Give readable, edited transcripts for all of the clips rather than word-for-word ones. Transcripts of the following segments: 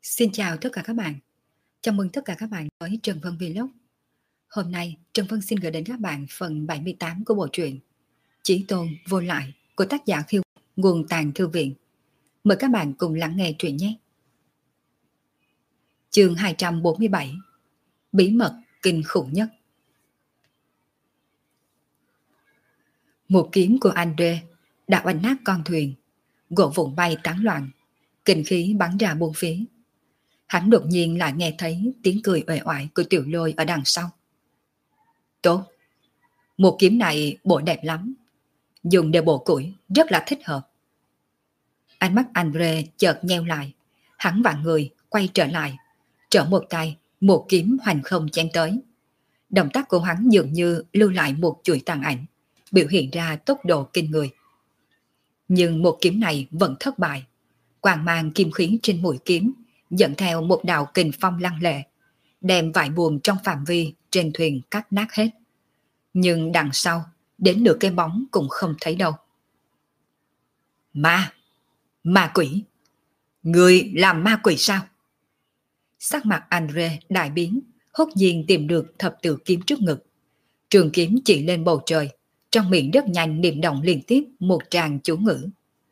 Xin chào tất cả các bạn. Chào mừng tất cả các bạn với Trần Vân Vlog. Hôm nay Trần Vân xin gửi đến các bạn phần 78 của bộ truyện Chí Tôn Vô Lại của tác giả Khiêu, nguồn Tàng Thư Viện. Mời các bạn cùng lắng nghe truyện nhé. Chương 247: Bí mật kinh khủng nhất. Một kiếm của Andre đã oanh nát con thuyền, gỗ vụn bay tán loạn, kinh khí bắn ra bốn phía. Hắn đột nhiên lại nghe thấy tiếng cười uể oải của Tiểu Lôi ở đằng sau. Tốt, một kiếm này bộ đẹp lắm, dùng để bổ củi rất là thích hợp. Ánh mắt Andre chợt nheo lại, hắn vặn người quay trở lại, trở một tay, một kiếm hoành không chém tới. Động tác của hắn dường như lưu lại một chuỗi tàn ảnh, biểu hiện ra tốc độ kinh người. Nhưng một kiếm này vẫn thất bại. Quang mang kim khí trên mũi kiếm dẫn theo một đạo kình phong lăng lệ, đem vải buồm trong phạm vi trên thuyền cắt nát hết. Nhưng đằng sau, đến nửa cái bóng cũng không thấy đâu. Ma quỷ! Người làm ma quỷ sao? Sắc mặt Andre đại biến, hốt nhiên tìm được thập tự kiếm trước ngực. Trường kiếm chỉ lên bầu trời, trong miệng rất nhanh niệm động liên tiếp một tràng chú ngữ.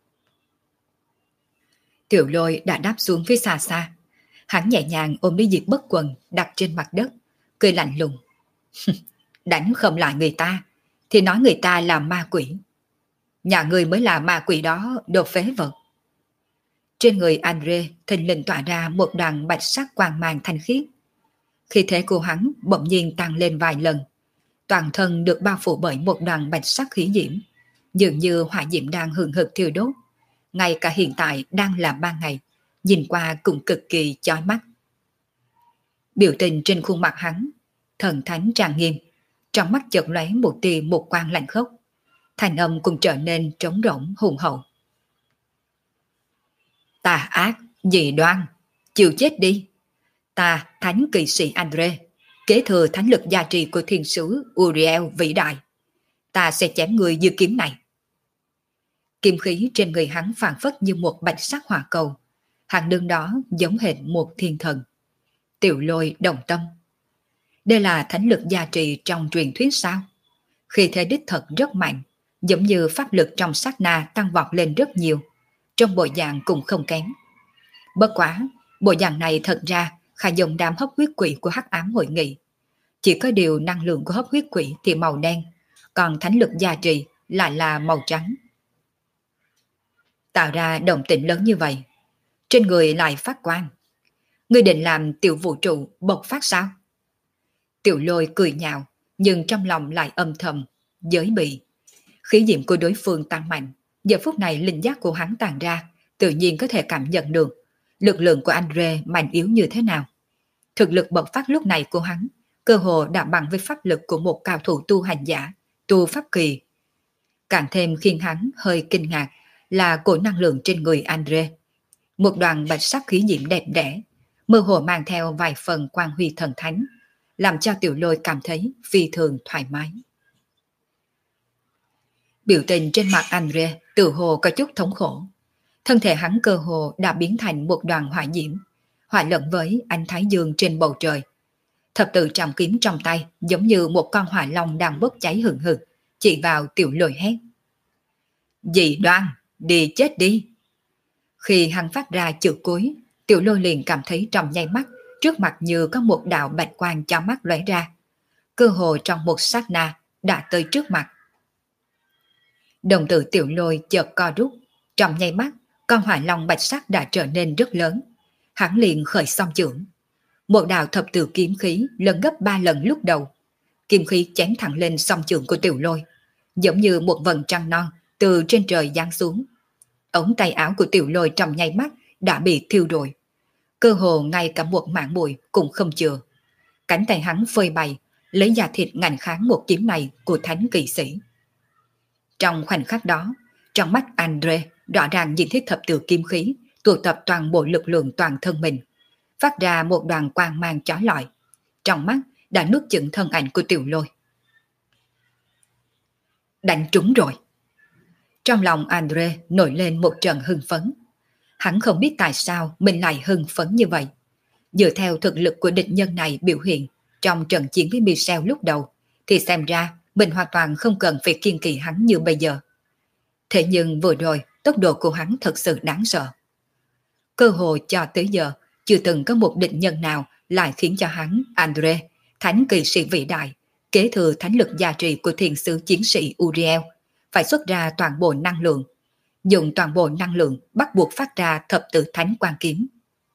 Tiểu Lôi đã đáp xuống phía xa xa. Hắn nhẹ nhàng ôm lấy Diệp Bất Quần đặt trên mặt đất, cười lạnh lùng. Đánh không lại người ta, thì nói người ta là ma quỷ. Nhà người mới là ma quỷ đó, đồ phế vật. Trên người Andre thình lình tỏa ra một đoàn bạch sắc quang mang thanh khiết. Khi thế của hắn bỗng nhiên tăng lên vài lần. Toàn thân được bao phủ bởi một đoàn bạch sắc khí diễm, dường như hỏa diễm đang hừng hực thiêu đốt. Ngay cả hiện tại đang là ban ngày, nhìn qua cũng cực kỳ chói mắt. Biểu tình trên khuôn mặt hắn, thần thánh trang nghiêm, trong mắt chợt lóe một tia một quang lạnh khốc. Thanh âm cũng trở nên trống rỗng hùng hậu. Tà ác, dị đoan, chịu chết đi. Ta, thánh kỵ sĩ Andre, kế thừa thánh lực gia trì của thiên sứ Uriel vĩ đại. Ta sẽ chém người như kiếm này. Kim khí trên người hắn phảng phất như một bạch sắc hỏa cầu. Hắn đứng đó giống hệt một thiên thần. Tiểu Lôi đồng tâm. Đây là thánh lực gia trì trong truyền thuyết sao? Khi thế đích thật rất mạnh, giống như pháp lực trong sát na tăng vọt lên rất nhiều. Trong bộ dạng cũng không kém. Bất quá, bộ dạng này thật ra khá giống đám hấp huyết quỷ của hắc ám hội nghị. Chỉ có điều năng lượng của hấp huyết quỷ thì màu đen, còn thánh lực gia trì lại là màu trắng. Tạo ra động tĩnh lớn như vậy, trên người lại phát quang. Ngươi định làm tiểu vũ trụ bộc phát sao? Tiểu Lôi cười nhạo, nhưng trong lòng lại âm thầm, giới bị. Khí diệm của đối phương tăng mạnh, giờ phút này linh giác của hắn tàn ra, tự nhiên có thể cảm nhận được lực lượng của Andre mạnh yếu như thế nào. Thực lực bộc phát lúc này của hắn, cơ hồ đã bằng với pháp lực của một cao thủ tu hành giả, tu pháp kỳ. Càng thêm khiến hắn hơi kinh ngạc là cổ năng lượng trên người Andre. Một đoàn bạch sắc khí diễm đẹp đẽ, mơ hồ mang theo vài phần quang huy thần thánh, làm cho Tiểu Lôi cảm thấy phi thường thoải mái. Biểu tình trên mặt Andre tự hồ có chút thống khổ. Thân thể hắn cơ hồ đã biến thành một đoàn hỏa diễm, hòa lẫn với ánh thái dương trên bầu trời. Thập tự trọng kiếm trong tay giống như một con hỏa long đang bốc cháy hừng hực, chỉ vào Tiểu Lôi hét. Dị đoan, đi chết đi. Khi hắn phát ra chữ cuối, Tiểu Lôi liền cảm thấy trong nháy mắt, trước mặt như có một đạo bạch quang chói mắt lóe ra. Cơ hồ trong một sát na đã tới trước mặt. Đồng tử Tiểu Lôi chợt co rút, trong nháy mắt, con hỏa long bạch sắc đã trở nên rất lớn. Hắn liền khởi song chưởng. Một đạo thập tự kiếm khí lớn gấp 3 lần lúc đầu. Kiếm khí chém thẳng lên song chưởng của Tiểu Lôi, giống như một vầng trăng non từ trên trời giáng xuống. Ống tay áo của Tiểu Lôi trong nháy mắt đã bị thiêu rụi. Cơ hồ ngay cả một mảng bụi cũng không chừa. Cánh tay hắn phơi bày, lấy da thịt ngạnh kháng một kiếm này của thánh kỵ sĩ. Trong khoảnh khắc đó, trong mắt Andre rõ ràng nhìn thấy thập tự kiếm khí tụ tập toàn bộ lực lượng toàn thân mình, phát ra một đoàn quang mang chói lọi. Trong mắt đã nuốt chửng thân ảnh của Tiểu Lôi. Đánh trúng rồi. Trong lòng Andre nổi lên một trận hưng phấn. Hắn không biết tại sao mình lại hưng phấn như vậy. Dựa theo thực lực của địch nhân này biểu hiện trong trận chiến với Michel lúc đầu, thì xem ra mình hoàn toàn không cần phải kiên kỵ hắn như bây giờ. Thế nhưng vừa rồi, tốc độ của hắn thật sự đáng sợ. Cơ hội cho tới giờ, chưa từng có một địch nhân nào lại khiến cho hắn, Andre, thánh kỵ sĩ vĩ đại, kế thừa thánh lực gia trì của thiền sứ chiến sĩ Uriel, phải xuất ra toàn bộ năng lượng. Dùng toàn bộ năng lượng bắt buộc phát ra thập tự thánh quan kiếm.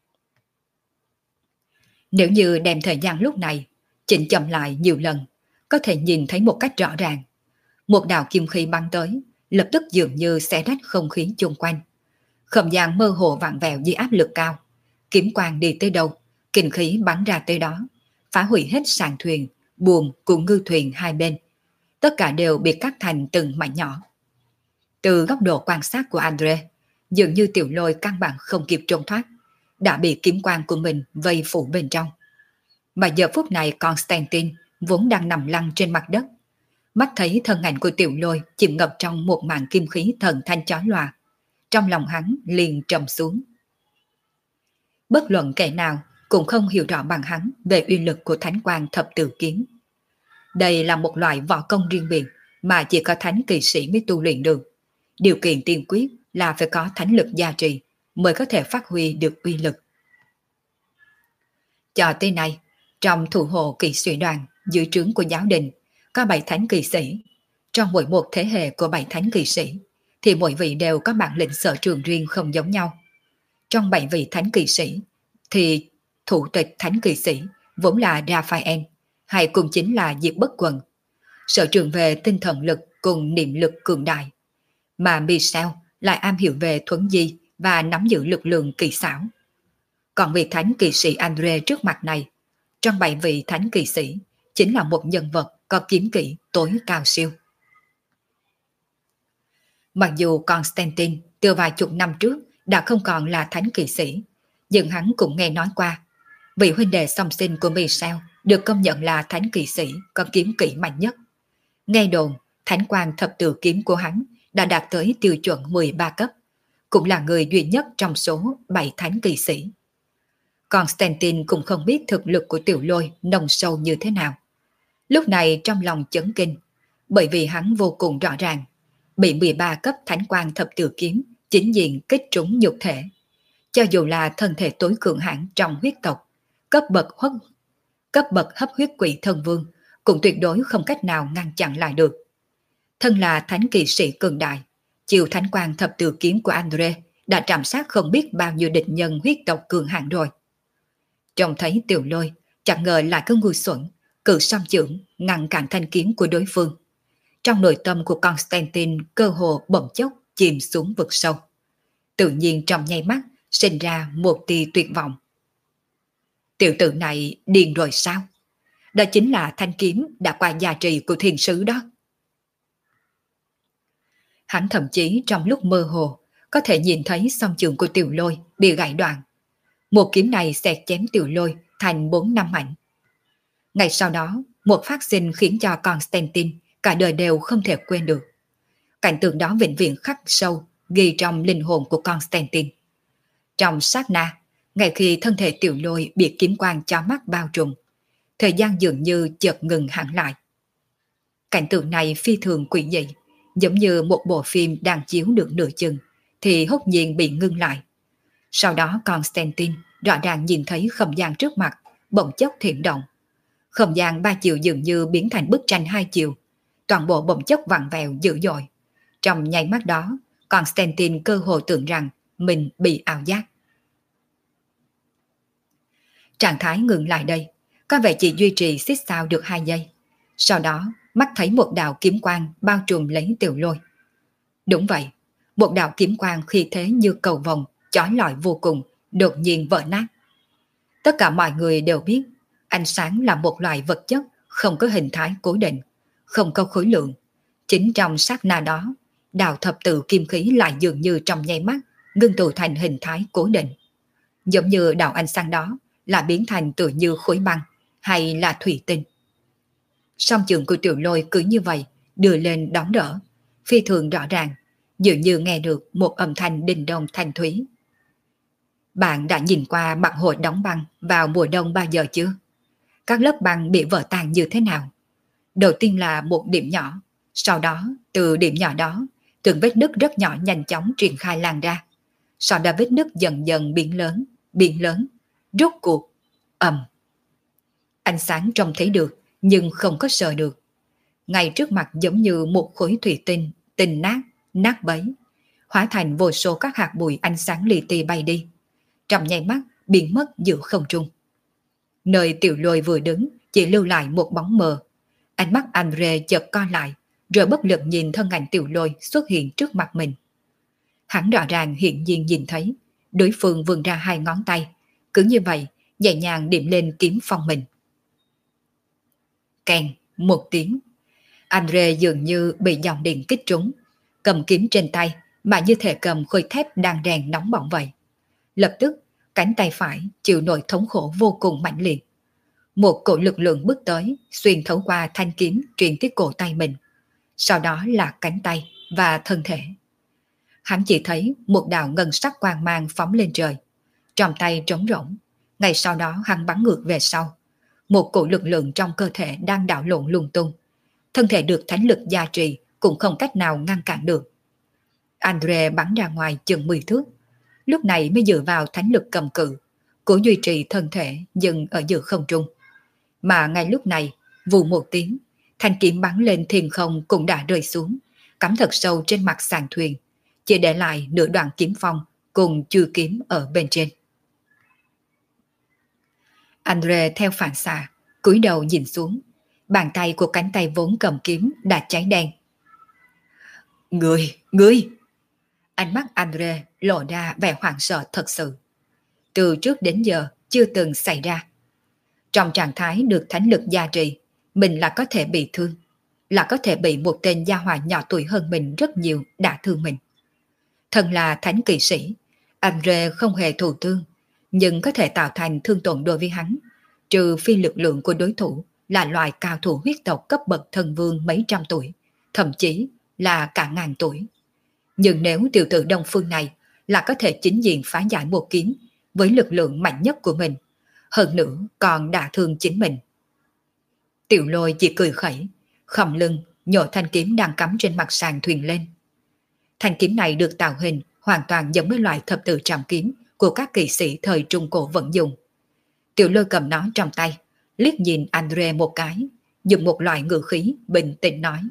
Nếu như đem thời gian lúc này, chỉnh chậm lại nhiều lần, có thể nhìn thấy một cách rõ ràng. Một đạo kim khí bắn tới, lập tức dường như xé rách không khí chung quanh. Không gian mơ hồ vặn vẹo dưới áp lực cao. Kiếm quang đi tới đâu, kinh khí bắn ra tới đó, phá hủy hết sàn thuyền, buồm cùng ngư thuyền hai bên. Tất cả đều bị cắt thành từng mảnh nhỏ. Từ góc độ quan sát của Andre, dường như Tiểu Lôi căn bản không kịp trốn thoát, đã bị kiếm quang của mình vây phủ bên trong. Mà giờ phút này Constantine vốn đang nằm lăn trên mặt đất. Mắt thấy thân ảnh của Tiểu Lôi chìm ngập trong một màn kim khí thần thanh chói lòa. Trong lòng hắn liền trầm xuống. Bất luận kẻ nào cũng không hiểu rõ bằng hắn về uy lực của thánh quang thập tự kiếm. Đây là một loại võ công riêng biệt mà chỉ có thánh kỳ sĩ mới tu luyện được. Điều kiện tiên quyết là phải có thánh lực gia trì mới có thể phát huy được uy lực. Cho tới nay, trong thủ hộ kỵ sĩ đoàn dưới trướng của giáo đình có 7 thánh kỳ sĩ. Trong mỗi một thế hệ của 7 thánh kỳ sĩ thì mỗi vị đều có bản lĩnh sở trường riêng không giống nhau. Trong 7 vị thánh kỳ sĩ thì thủ tịch thánh kỳ sĩ vốn là Raphael, hay cũng chính là Diệp Bất Quần, sở trường về tinh thần lực cùng niệm lực cường đại. Mà Michel lại am hiểu về thuấn di và nắm giữ lực lượng kỳ xảo. Còn vị thánh kỳ sĩ Andre trước mặt này, trong 7 vị thánh kỳ sĩ, chính là một nhân vật có kiếm kỹ tối cao siêu. Mặc dù Constantine từ vài chục năm trước đã không còn là thánh kỳ sĩ, nhưng hắn cũng nghe nói qua vị huynh đệ song sinh của Michel được công nhận là thánh kỳ sĩ có kiếm kỹ mạnh nhất. Nghe đồn, thánh quang thập tự kiếm của hắn đã đạt tới tiêu chuẩn 13 cấp, cũng là người duy nhất trong số 7 thánh kỳ sĩ. Constantine cũng không biết thực lực của Tiểu Lôi nồng sâu như thế nào. Lúc này trong lòng chấn kinh, bởi vì hắn vô cùng rõ ràng, bị 13 cấp thánh quang thập tự kiếm chính diện kích trúng nhục thể. Cho dù là thân thể tối cường hãn trong huyết tộc, cấp bậc hấp huyết quỷ thân vương, cũng tuyệt đối không cách nào ngăn chặn lại được. Thân là thánh kỳ sĩ cường đại, chiều thánh quang thập tự kiếm của Andre đã trảm sát không biết bao nhiêu địch nhân huyết tộc cường hãn rồi. Trông thấy Tiểu Lôi, chẳng ngờ lại có ngu xuẩn, cự song chưởng ngăn cản thanh kiếm của đối phương. Trong nội tâm của Constantine cơ hồ bỗng chốc chìm xuống vực sâu. Tự nhiên trong nháy mắt sinh ra một tia tuyệt vọng. Tiểu tử này điên rồi sao? Đó chính là thanh kiếm đã qua gia trì của thiên sứ đó. Hắn thậm chí trong lúc mơ hồ có thể nhìn thấy song chưởng của Tiểu Lôi bị gãy đoạn. Một kiếm này xẹt chém Tiểu Lôi thành 4-5 mảnh. Ngày sau đó, một phát sinh khiến cho Constantine cả đời đều không thể quên được. Cảnh tượng đó vĩnh viễn khắc sâu ghi trong linh hồn của Constantine. Trong sát na, ngay khi thân thể Tiểu Lôi bị kiếm quang chói mắt bao trùm, thời gian dường như chợt ngừng hẳn lại. Cảnh tượng này phi thường quỷ dị, giống như một bộ phim đang chiếu được nửa chừng thì hốt nhiên bị ngưng lại. Sau đó Constantine rõ ràng nhìn thấy không gian trước mặt bỗng chốc thiểm động. Không gian 3 chiều dường như biến thành bức tranh 2 chiều, toàn bộ bỗng chốc vặn vẹo dữ dội. Trong nháy mắt đó, Constantine cơ hồ tưởng rằng mình bị ảo giác. Trạng thái ngừng lại đây, có vẻ chỉ duy trì xích sao được 2 giây. Sau đó, mắt thấy một đạo kiếm quang bao trùm lấy Tiểu Lôi. Đúng vậy, một đạo kiếm quang khi thế như cầu vồng, chói lọi vô cùng, đột nhiên vỡ nát. Tất cả mọi người đều biết, ánh sáng là một loại vật chất không có hình thái cố định, không có khối lượng. Chính trong sát na đó, đạo thập tự kim khí lại dường như trong nháy mắt ngưng tụ thành hình thái cố định. Giống như đạo ánh sáng đó là biến thành tựa như khối băng hay là thủy tinh. Song chưởng của Tiểu Lôi cứ như vậy đưa lên đón đỡ, phi thường rõ ràng, dường như nghe được một âm thanh đình đông thanh thúy. Bạn đã nhìn qua mặt hồ đóng băng vào mùa đông bao giờ chưa? Các lớp băng bị vỡ tan như thế nào? Đầu tiên là một điểm nhỏ, sau đó từ điểm nhỏ đó, từng vết nứt rất nhỏ nhanh chóng triển khai lan ra. Sau đó vết nứt dần dần biến lớn, rốt cuộc, ầm. Ánh sáng trông thấy được, nhưng không có sờ được. Ngay trước mặt giống như một khối thủy tinh, tinh nát, nát bấy, hóa thành vô số các hạt bụi ánh sáng li ti bay đi. Trong nháy mắt, biến mất giữa không trung. Nơi Tiểu Lôi vừa đứng, chỉ lưu lại một bóng mờ. Ánh mắt Andre chợt co lại, rồi bất lực nhìn thân ảnh Tiểu Lôi xuất hiện trước mặt mình. Hắn rõ ràng hiện nhiên nhìn thấy, đối phương vươn ra hai ngón tay, cứ như vậy, nhẹ nhàng điểm lên kiếm phong mình. Kèn, một tiếng. Andre dường như bị dòng điện kích trúng, cầm kiếm trên tay mà như thể cầm khối thép đang rèn nóng bỏng vậy. Lập tức, cánh tay phải chịu nỗi thống khổ vô cùng mãnh liệt. Một cổ lực lượng bước tới, xuyên thấu qua thanh kiếm truyền tới cổ tay mình. Sau đó là cánh tay và thân thể. Hắn chỉ thấy một đạo ngân sắc quang mang phóng lên trời. Trong tay trống rỗng. Ngay sau đó hắn bắn ngược về sau. Một cổ lực lượng trong cơ thể đang đảo lộn lung tung. Thân thể được thánh lực gia trì cũng không cách nào ngăn cản được. Andre bắn ra ngoài chừng 10 thước. Lúc này mới dựa vào thánh lực cầm cự, cố duy trì thân thể dừng ở giữa không trung. Mà ngay lúc này, vù một tiếng, thanh kiếm bắn lên thiên không cũng đã rơi xuống, cắm thật sâu trên mặt sàn thuyền, chỉ để lại nửa đoạn kiếm phong cùng chư kiếm ở bên trên. Andre theo phản xạ, cúi đầu nhìn xuống, bàn tay của cánh tay vốn cầm kiếm đã cháy đen. Ngươi! Ánh mắt Andre lộ ra vẻ hoảng sợ thật sự. Từ trước đến giờ chưa từng xảy ra. Trong trạng thái được thánh lực gia trì, mình là có thể bị thương, là có thể bị một tên gia hỏa nhỏ tuổi hơn mình rất nhiều đả thương mình. Thân là thánh kỵ sĩ, Andre không hề thụ thương, nhưng có thể tạo thành thương tổn đối với hắn, trừ phi lực lượng của đối thủ là loại cao thủ huyết tộc cấp bậc thần vương mấy trăm tuổi, thậm chí là cả ngàn tuổi. Nhưng nếu tiểu tử Đông Phương này là có thể chính diện phá giải một kiếm với lực lượng mạnh nhất của mình, hơn nữa còn đả thương chính mình. Tiểu Lôi chỉ cười khẩy, khom lưng nhổ thanh kiếm đang cắm trên mặt sàn thuyền lên. Thanh kiếm này được tạo hình hoàn toàn giống với loại thập tự trảm kiếm của các kỵ sĩ thời Trung Cổ vẫn dùng. Tiểu Lôi cầm nó trong tay, liếc nhìn Andre một cái, dùng một loại ngữ khí bình tĩnh nói: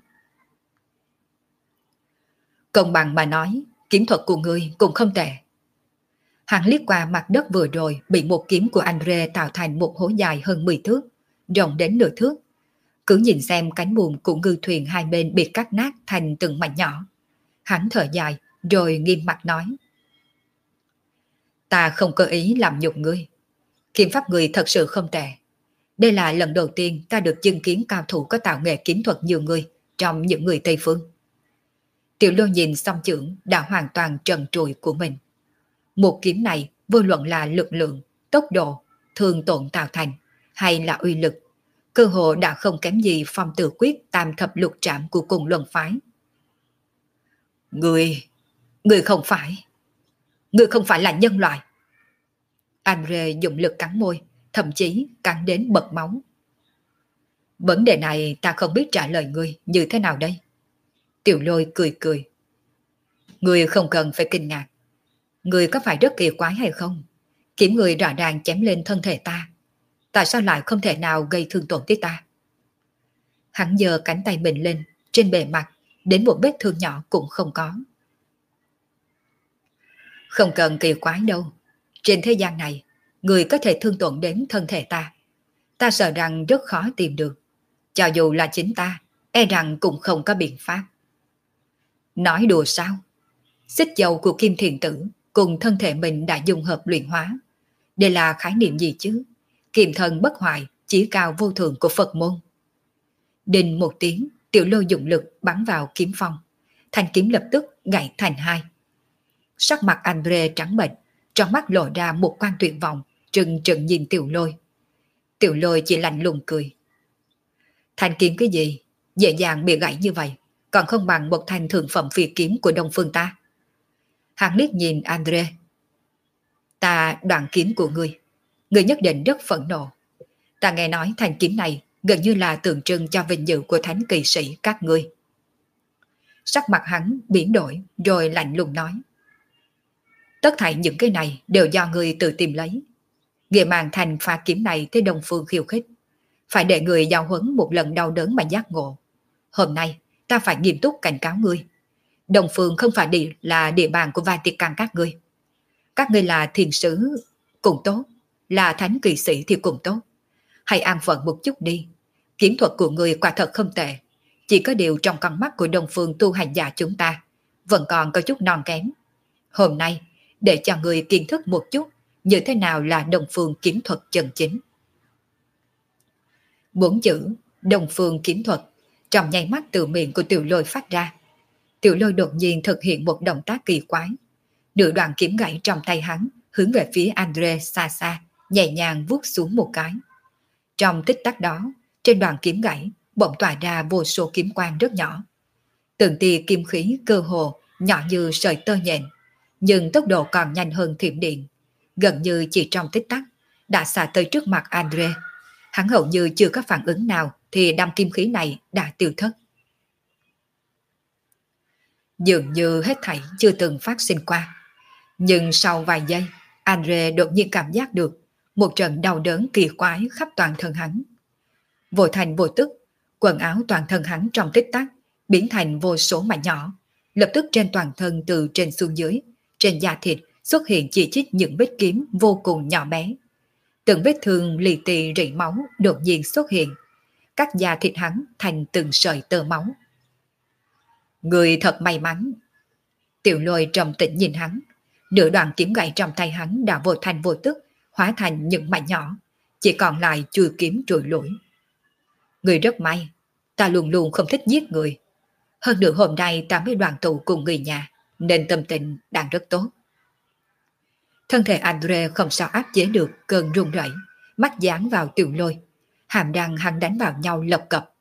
công bằng mà nói, kiếm thuật của ngươi cũng không tệ. Hắn liếc qua mặt đất vừa rồi bị một kiếm của Andre tạo thành một hố dài hơn 10 thước, rộng đến nửa thước. Cứ nhìn xem cánh buồm của ngư thuyền hai bên bị cắt nát thành từng mảnh nhỏ. Hắn thở dài rồi nghiêm mặt nói: ta không có ý làm nhục ngươi. Kiếm pháp ngươi thật sự không tệ. Đây là lần đầu tiên ta được chứng kiến cao thủ có tạo nghệ kiếm thuật như ngươi trong những người Tây Phương. Tiểu Lôi nhìn song chưởng đã hoàn toàn trần trụi của mình. Một kiếm này vô luận là lực lượng, tốc độ, thương tổn tạo thành hay là uy lực, cơ hồ đã không kém gì phong tử quyết tam thập lục trảm của cùng luân phái. Ngươi không phải là nhân loại. Andre dùng lực cắn môi, thậm chí cắn đến bật máu. Vấn đề này ta không biết trả lời ngươi như thế nào đây. Tiểu Lôi cười cười. Ngươi không cần phải kinh ngạc. Ngươi có phải rất kỳ quái hay không? Kiếm ngươi rõ ràng chém lên thân thể ta. Tại sao lại không thể nào gây thương tổn tới ta? Hắn giơ cánh tay mình lên, trên bề mặt, đến một vết thương nhỏ cũng không có. Không cần kỳ quái đâu. Trên thế gian này, ngươi có thể thương tổn đến thân thể ta. Ta sợ rằng rất khó tìm được. Cho dù là chính ta, e rằng cũng không có biện pháp. Nói đùa sao? Xích dầu của Kim Thiền Tử cùng thân thể mình đã dung hợp luyện hóa. Đây là khái niệm gì chứ? Kiềm thần bất hoại, chí cao vô thượng của Phật môn. Đinh một tiếng, Tiểu Lôi dụng lực bắn vào kiếm phong. Thanh kiếm lập tức gãy thành hai. Sắc mặt Andre trắng bệch, trong mắt lộ ra một quan tuyệt vọng, trừng trừng nhìn Tiểu Lôi. Tiểu Lôi chỉ lạnh lùng cười. Thanh kiếm cái gì? Dễ dàng bị gãy như vậy, còn không bằng một thanh thượng phẩm phi kiếm của Đông Phương ta. Hắn liếc nhìn Andre. Ta đoạn kiếm của ngươi nhất định rất phẫn nộ. Ta nghe nói thanh kiếm này gần như là tượng trưng cho vinh dự của thánh kỵ sĩ các ngươi. Sắc mặt hắn biến đổi rồi lạnh lùng nói. Tất thảy những cái này đều do ngươi tự tìm lấy. Nghĩa mang thành pha kiếm này tới Đông Phương khiêu khích. Phải để người giáo huấn một lần đau đớn mà giác ngộ. Hôm nay ta phải nghiêm túc cảnh cáo ngươi. Đông Phương không phải là địa bàn của Vatican các ngươi. Các ngươi là thiền sứ cũng tốt, là thánh kỵ sĩ thì cũng tốt. Hãy an phận một chút đi. Kiếm thuật của ngươi quả thật không tệ. Chỉ có điều trong con mắt của Đông Phương tu hành giả chúng ta vẫn còn có chút non kém. Hôm nay để cho ngươi kiến thức một chút như thế nào là Đông Phương kiếm thuật chân chính. 4 chữ Đông Phương kiếm thuật trong nháy mắt từ miệng của Tiểu Lôi phát ra. Tiểu Lôi đột nhiên thực hiện một động tác kỳ quái. Nửa đoạn kiếm gãy trong tay hắn hướng về phía Andre xa xa, nhẹ nhàng vuốt xuống một cái. Trong tích tắc đó, trên đoạn kiếm gãy bỗng tỏa ra vô số kiếm quang rất nhỏ. Từng tia kim khí cơ hồ nhỏ như sợi tơ nhện, nhưng tốc độ còn nhanh hơn thiểm điện. Gần như chỉ trong tích tắc đã xả tới trước mặt Andre. Hắn hầu như chưa có phản ứng nào thì đám kim khí này đã tiêu thất. Dường như hết thảy chưa từng phát sinh qua. Nhưng sau vài giây, Andre đột nhiên cảm giác được một trận đau đớn kỳ quái khắp toàn thân hắn. Vội thành vô tức, quần áo toàn thân hắn trong tích tắc biến thành vô số mảnh nhỏ. Lập tức trên toàn thân từ trên xuống dưới, trên da thịt xuất hiện chỉ chít những vết kiếm vô cùng nhỏ bé. Từng vết thương lì tì rỉ máu đột nhiên xuất hiện, cắt da thịt hắn thành từng sợi tơ máu. Người thật may mắn. Tiểu Lôi trầm tĩnh nhìn hắn, nửa đoạn kiếm gãy trong tay hắn đã vô thành vô tức hóa thành những mảnh nhỏ, chỉ còn lại chui kiếm trùi lủi. Người rất may, ta luôn luôn không thích giết người. Hơn nữa hôm nay ta mới đoàn tụ cùng người nhà, nên tâm tình đang rất tốt. Thân thể Andre không sao áp chế được cơn run rẩy, mắt dán vào Tiểu Lôi, hàm răng hắn đánh vào nhau lập cập.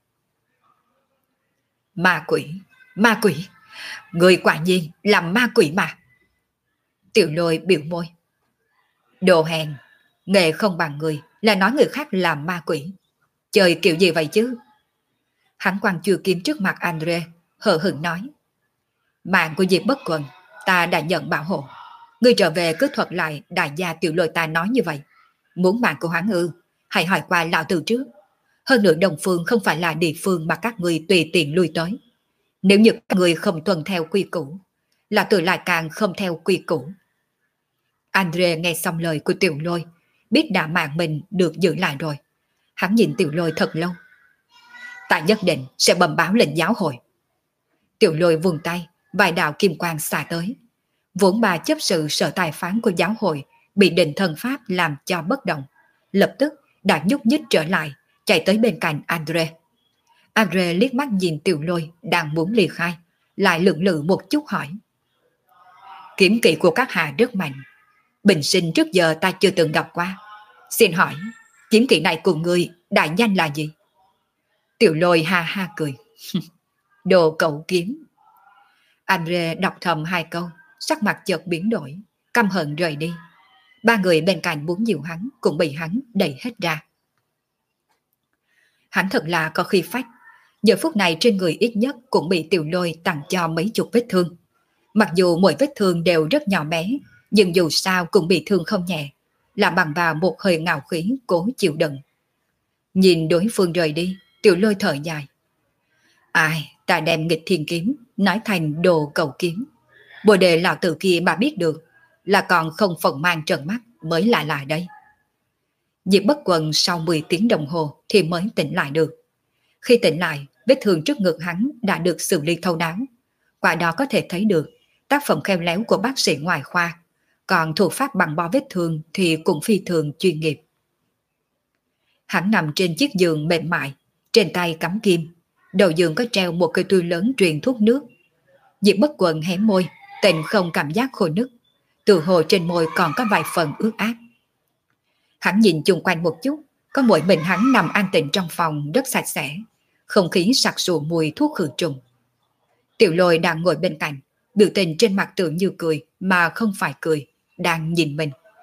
Ma quỷ, người quả nhiên là ma quỷ mà. Tiểu Lôi biểu môi. Đồ hèn, nghề không bằng người là nói người khác là ma quỷ. Trời kiểu gì vậy chứ? Hắn quăng chùi kiếm trước mặt Andre, hờ hững nói. Mạng của Diệp Bất Quần, ta đã nhận bảo hộ. Ngươi trở về cứ thuật lại đại gia Tiểu Lôi ta nói như vậy. Muốn mạng của hắn ư, hãy hỏi qua lão tử trước. Hơn nữa Đông Phương không phải là địa phương mà các ngươi tùy tiện lui tới. Nếu như các ngươi không tuân theo quy củ, lão tử lại càng không theo quy củ. Andre nghe xong lời của Tiểu Lôi, biết đã mạng mình được giữ lại rồi. Hắn nhìn Tiểu Lôi thật lâu. Ta nhất định sẽ bẩm báo lên giáo hội. Tiểu Lôi vùng tay, vài đạo kim quang xả tới. Vốn bà chấp sự sở tài phán của giáo hội bị định thần pháp làm cho bất động, lập tức đã nhúc nhích trở lại, chạy tới bên cạnh Andre. Andre liếc mắt nhìn Tiểu Lôi đang muốn ly khai, lại lưỡng lự một chút hỏi. Kiếm kỹ của các hạ rất mạnh, bình sinh trước giờ ta chưa từng gặp qua. Xin hỏi, kiếm kỹ này của ngươi đại danh là gì? Tiểu Lôi ha ha cười. Đồ cậu kiếm. Andre đọc thầm 2 câu, sắc mặt chợt biến đổi, căm hận rời đi. 3 người bên cạnh muốn dịu hắn cũng bị hắn đẩy hết ra. Hắn thật là có khí phách. Giờ phút này trên người ít nhất cũng bị Tiểu Lôi tặng cho mấy chục vết thương. Mặc dù mỗi vết thương đều rất nhỏ bé, nhưng dù sao cũng bị thương không nhẹ, là bằng vào một hơi ngạo khí cố chịu đựng. Nhìn đối phương rời đi, Tiểu Lôi thở dài. Ai, ta đem nghịch thiên kiếm nói thành đồ cầu kiếm. Bồ đề lão tử kia mà biết được là còn không phần mang trợn mắt mới lại đây. Diệp Bất Quần sau 10 tiếng đồng hồ thì mới tỉnh lại được. Khi tỉnh lại, vết thương trước ngực hắn đã được xử lý thấu đáo. Qua đó có thể thấy được tác phẩm khéo léo của bác sĩ ngoại khoa, còn thủ pháp bằng bó vết thương thì cũng phi thường chuyên nghiệp. Hắn nằm trên chiếc giường mềm mại, trên tay cắm kim, đầu giường có treo một cây tuy lớn truyền thuốc nước. Diệp Bất Quần hé môi, tình không cảm giác khô nức, từ hồ trên môi còn có vài phần ướt át. Hắn nhìn chung quanh một chút, có mỗi mình hắn nằm an tĩnh trong phòng rất sạch sẽ, không khí sặc sụa mùi thuốc khử trùng. Tiểu Lôi đang ngồi bên cạnh, biểu tình trên mặt tưởng như cười mà không phải cười, đang nhìn mình.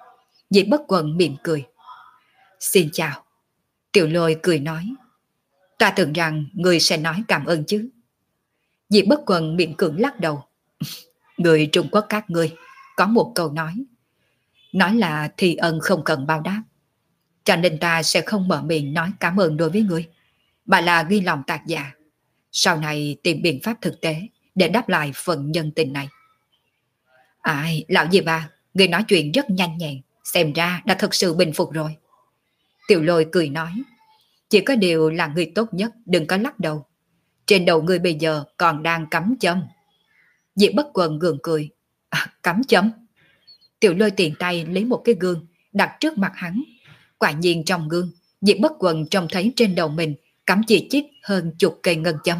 Diệp Bất Quần mỉm cười. Xin chào. Tiểu Lôi cười nói. Ta tưởng rằng người sẽ nói cảm ơn chứ. Diệp Bất Quần miệng cưỡng lắc đầu. Người Trung Quốc các ngươi có một câu nói là thi ân không cần báo đáp. Cho nên ta sẽ không mở miệng nói cảm ơn đối với ngươi, mà là ghi lòng tạc dạ. Sau này tìm biện pháp thực tế để đáp lại phần nhân tình này. Ai, lão Diệp à, ngươi nói chuyện rất nhanh nhẹn, xem ra đã thật sự bình phục rồi. Tiểu Lôi cười nói. Chỉ có điều là người tốt nhất đừng có lắc đầu. Trên đầu ngươi bây giờ còn đang cắm châm. Diệp Bất Quần gượng cười. Cắm châm? Tiểu Lôi tiện tay lấy một cái gương đặt trước mặt hắn. Quả nhiên trong gương, Diệp Bất Quần trông thấy trên đầu mình cắm chỉ chít hơn chục cây ngân châm.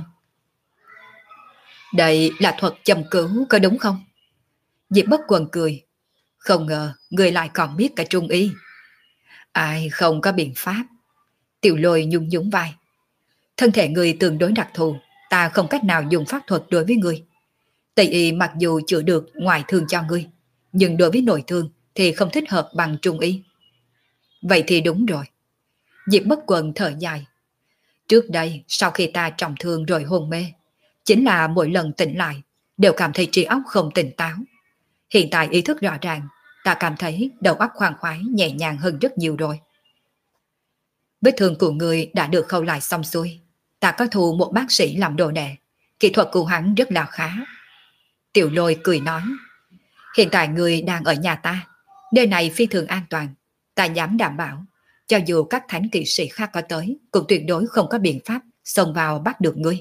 Đây là thuật châm cứu có đúng không? Diệp Bất Quần cười. Không ngờ người lại còn biết cả trung y. Ai không có biện pháp. Tiểu Lôi nhún nhún vai. Thân thể người tương đối đặc thù, ta không cách nào dùng pháp thuật đối với người. Tây y mặc dù chữa được ngoại thương cho ngươi, nhưng đối với nội thương thì không thích hợp bằng trung y. Vậy thì đúng rồi. Diệp Bất Quần thở dài. Trước đây, sau khi ta trọng thương rồi hôn mê, chính là mỗi lần tỉnh lại, đều cảm thấy trí óc không tỉnh táo. Hiện tại ý thức rõ ràng, ta cảm thấy đầu óc khoan khoái nhẹ nhàng hơn rất nhiều rồi. Vết thương của người đã được khâu lại xong xuôi. Ta có thù một bác sĩ làm đồ đệ, kỹ thuật của hắn rất là khá. Tiểu Lôi cười nói. Hiện tại người đang ở nhà ta, nơi này phi thường an toàn. Ta dám đảm bảo, cho dù các thánh kỵ sĩ khác có tới, cũng tuyệt đối không có biện pháp xông vào bắt được ngươi.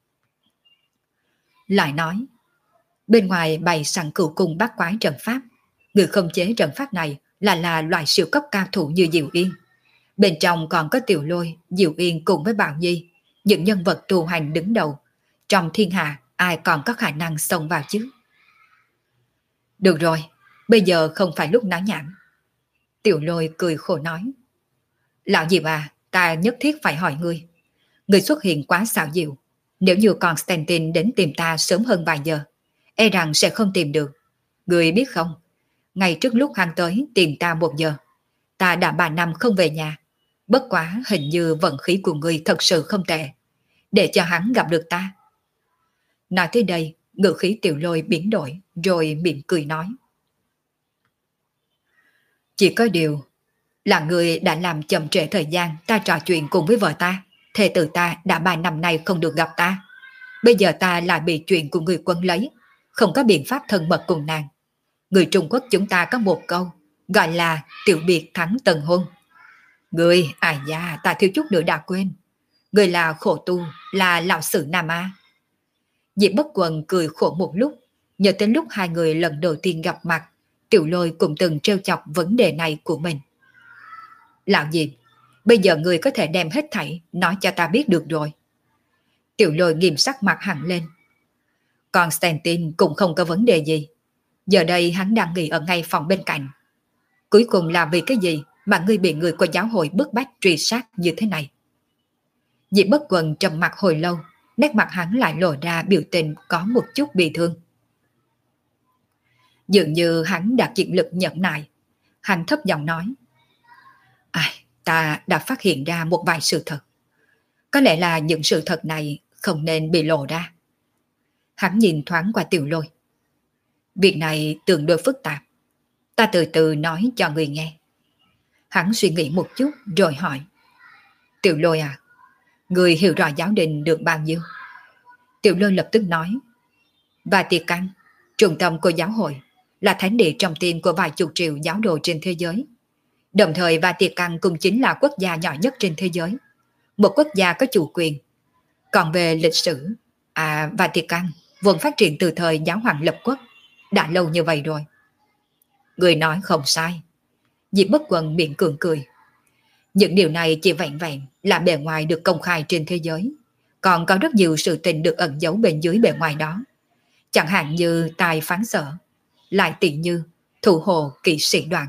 Lại nói, bên ngoài bày sẵn cửu cung bát quái trận pháp. Người không chế trận pháp này là loại siêu cấp cao thủ như Diệu Yên. Bên trong còn có Tiểu Lôi, Diệu Yên cùng với Bảo Nhi, những nhân vật tu hành đứng đầu. Trong thiên hạ, ai còn có khả năng xông vào chứ? Được rồi, bây giờ không phải lúc nói nhảm. Tiểu Lôi cười khổ nói. Lão Diệp à, ta nhất thiết phải hỏi ngươi. Ngươi xuất hiện quá xảo diệu. Nếu như Constantine đến tìm ta sớm hơn vài giờ, e rằng sẽ không tìm được. Ngươi biết không, ngay trước lúc hắn tới tìm ta 1 giờ, ta đã 3 năm không về nhà. Bất quá hình như vận khí của ngươi thật sự không tệ, để cho hắn gặp được ta. Nói tới đây, ngữ khí Tiểu Lôi biến đổi, rồi mỉm cười nói. Chỉ có điều là người đã làm chậm trễ thời gian ta trò chuyện cùng với vợ ta. Thê tử ta đã 3 năm nay không được gặp ta. Bây giờ ta lại bị chuyện của người quân lấy, không có biện pháp thân mật cùng nàng. Người Trung Quốc chúng ta có một câu, gọi là tiểu biệt thắng tần hôn. Người, à da, ta thiếu chút nữa đã quên. Người là khổ tu, là lão sử Nam A. Diệp Bất Quần cười khổ một lúc, nhớ đến lúc hai người lần đầu tiên gặp mặt, Tiểu Lôi cũng từng trêu chọc vấn đề này của mình. Lão Diệp, bây giờ người có thể đem hết thảy nói cho ta biết được rồi. Tiểu Lôi nghiêm sắc mặt hẳn lên. Constantine cũng không có vấn đề gì. Giờ đây hắn đang nghỉ ở ngay phòng bên cạnh. Cuối cùng là vì cái gì mà ngươi bị người của giáo hội bức bách truy sát như thế này? Diệp Bất Quần trầm mặt hồi lâu, nét mặt hắn lại lộ ra biểu tình có một chút bị thương. Dường như hắn đã kiệt lực nhẫn nại. Hắn thấp giọng nói. Ta đã phát hiện ra một vài sự thật. Có lẽ là những sự thật này không nên bị lộ ra. Hắn nhìn thoáng qua Tiểu Lôi. Việc này tương đối phức tạp. Ta từ từ nói cho người nghe. Hắn suy nghĩ một chút rồi hỏi. Tiểu Lôi à, người hiểu rõ giáo đình được bao nhiêu? Tiểu Lôi lập tức nói. Vatican, trung tâm của giáo hội, là thánh địa trong tim của vài chục triệu giáo đồ trên thế giới. Đồng thời Vatican cũng chính là quốc gia nhỏ nhất trên thế giới. Một quốc gia có chủ quyền. Còn về lịch sử, Vatican vốn phát triển từ thời giáo hoàng lập quốc, đã lâu như vậy rồi. Người nói không sai. Diệp Bất Quần miệng cường cười. Những điều này chỉ vẹn vẹn là bề ngoài được công khai trên thế giới. Còn có rất nhiều sự tình được ẩn giấu bên dưới bề ngoài đó. Chẳng hạn như tài phán sở, lại tỷ như thủ hộ kỵ sĩ đoàn.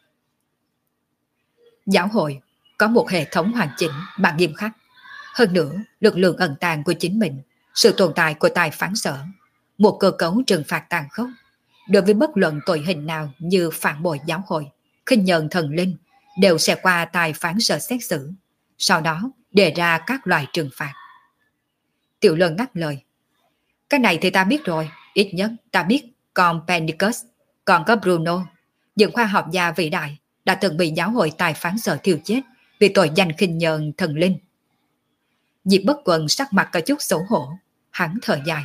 Giáo hội có một hệ thống hoàn chỉnh và nghiêm khắc. Hơn nữa, lực lượng ẩn tàng của chính mình, sự tồn tại của tài phán sở, một cơ cấu trừng phạt tàn khốc đối với bất luận tội hình nào như phản bội giáo hội, khinh nhờn thần linh đều sẽ qua tài phán sở xét xử, sau đó đề ra các loại trừng phạt. Tiểu Lân ngắt lời. Cái này thì ta biết rồi, ít nhất ta biết còn Penicus, còn có Bruno, những khoa học gia vĩ đại đã từng bị giáo hội tài phán sở thiêu chết vì tội danh khinh nhờn thần linh. Diệp Bất Quần sắc mặt có chút xấu hổ, hắn thở dài.